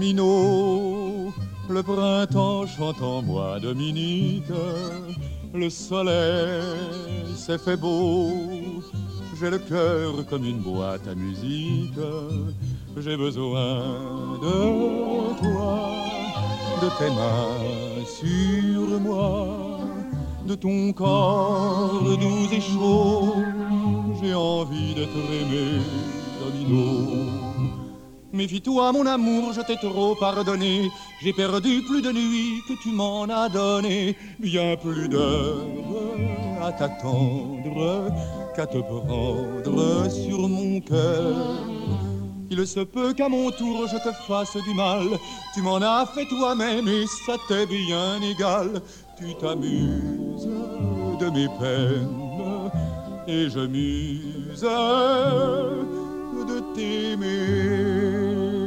domino. Le printemps chante en moi, Dominique. Le soleil s'est fait beau. J'ai le cœur comme une boîte à musique. J'ai besoin de toi, de tes mains sur moi, de ton corps doux et chaud. J'ai envie d'être aimé, Domino. Méfie-toi mon amour, je t'ai trop pardonné. J'ai perdu plus de nuits que tu m'en as donné. Bien plus d'heures à t'attendre qu'à te prendre sur mon cœur. Il se peut qu'à mon tour je te fasse du mal. Tu m'en as fait toi-même et ça t'est bien égal. Tu t'amuses de mes peines et je m'use de t'aimer.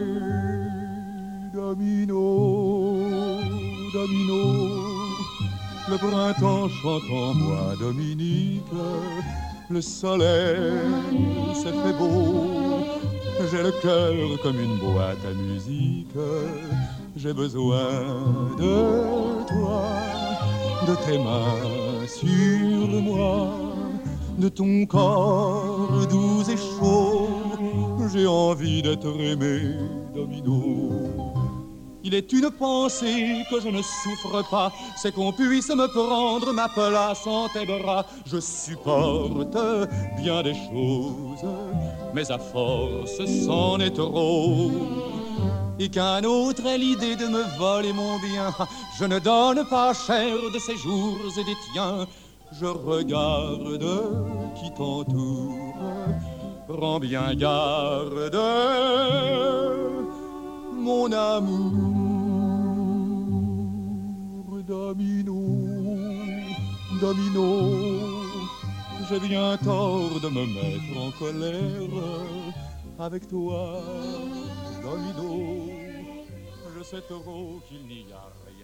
Domino, domino, le printemps chante en moi, Dominique. Le soleil s'est fait beau. J'ai le cœur comme une boîte à musique. J'ai besoin de toi, de tes mains sur moi, de ton corps doux et chaud. J'ai envie d'être aimé, Domino. Il est une pensée que je ne souffre pas, c'est qu'on puisse me prendre ma place en tes bras. Je supporte bien des choses, mais à force c'en est trop. Et qu'un autre ait l'idée de me voler mon bien, je ne donne pas cher de ces jours et des tiens. Je regarde qui t'entoure, prends bien garde, mon amour. Domino, domino, j'ai bien tort de me mettre en colère avec toi, Domino. Je sais trop qu'il n'y a rien.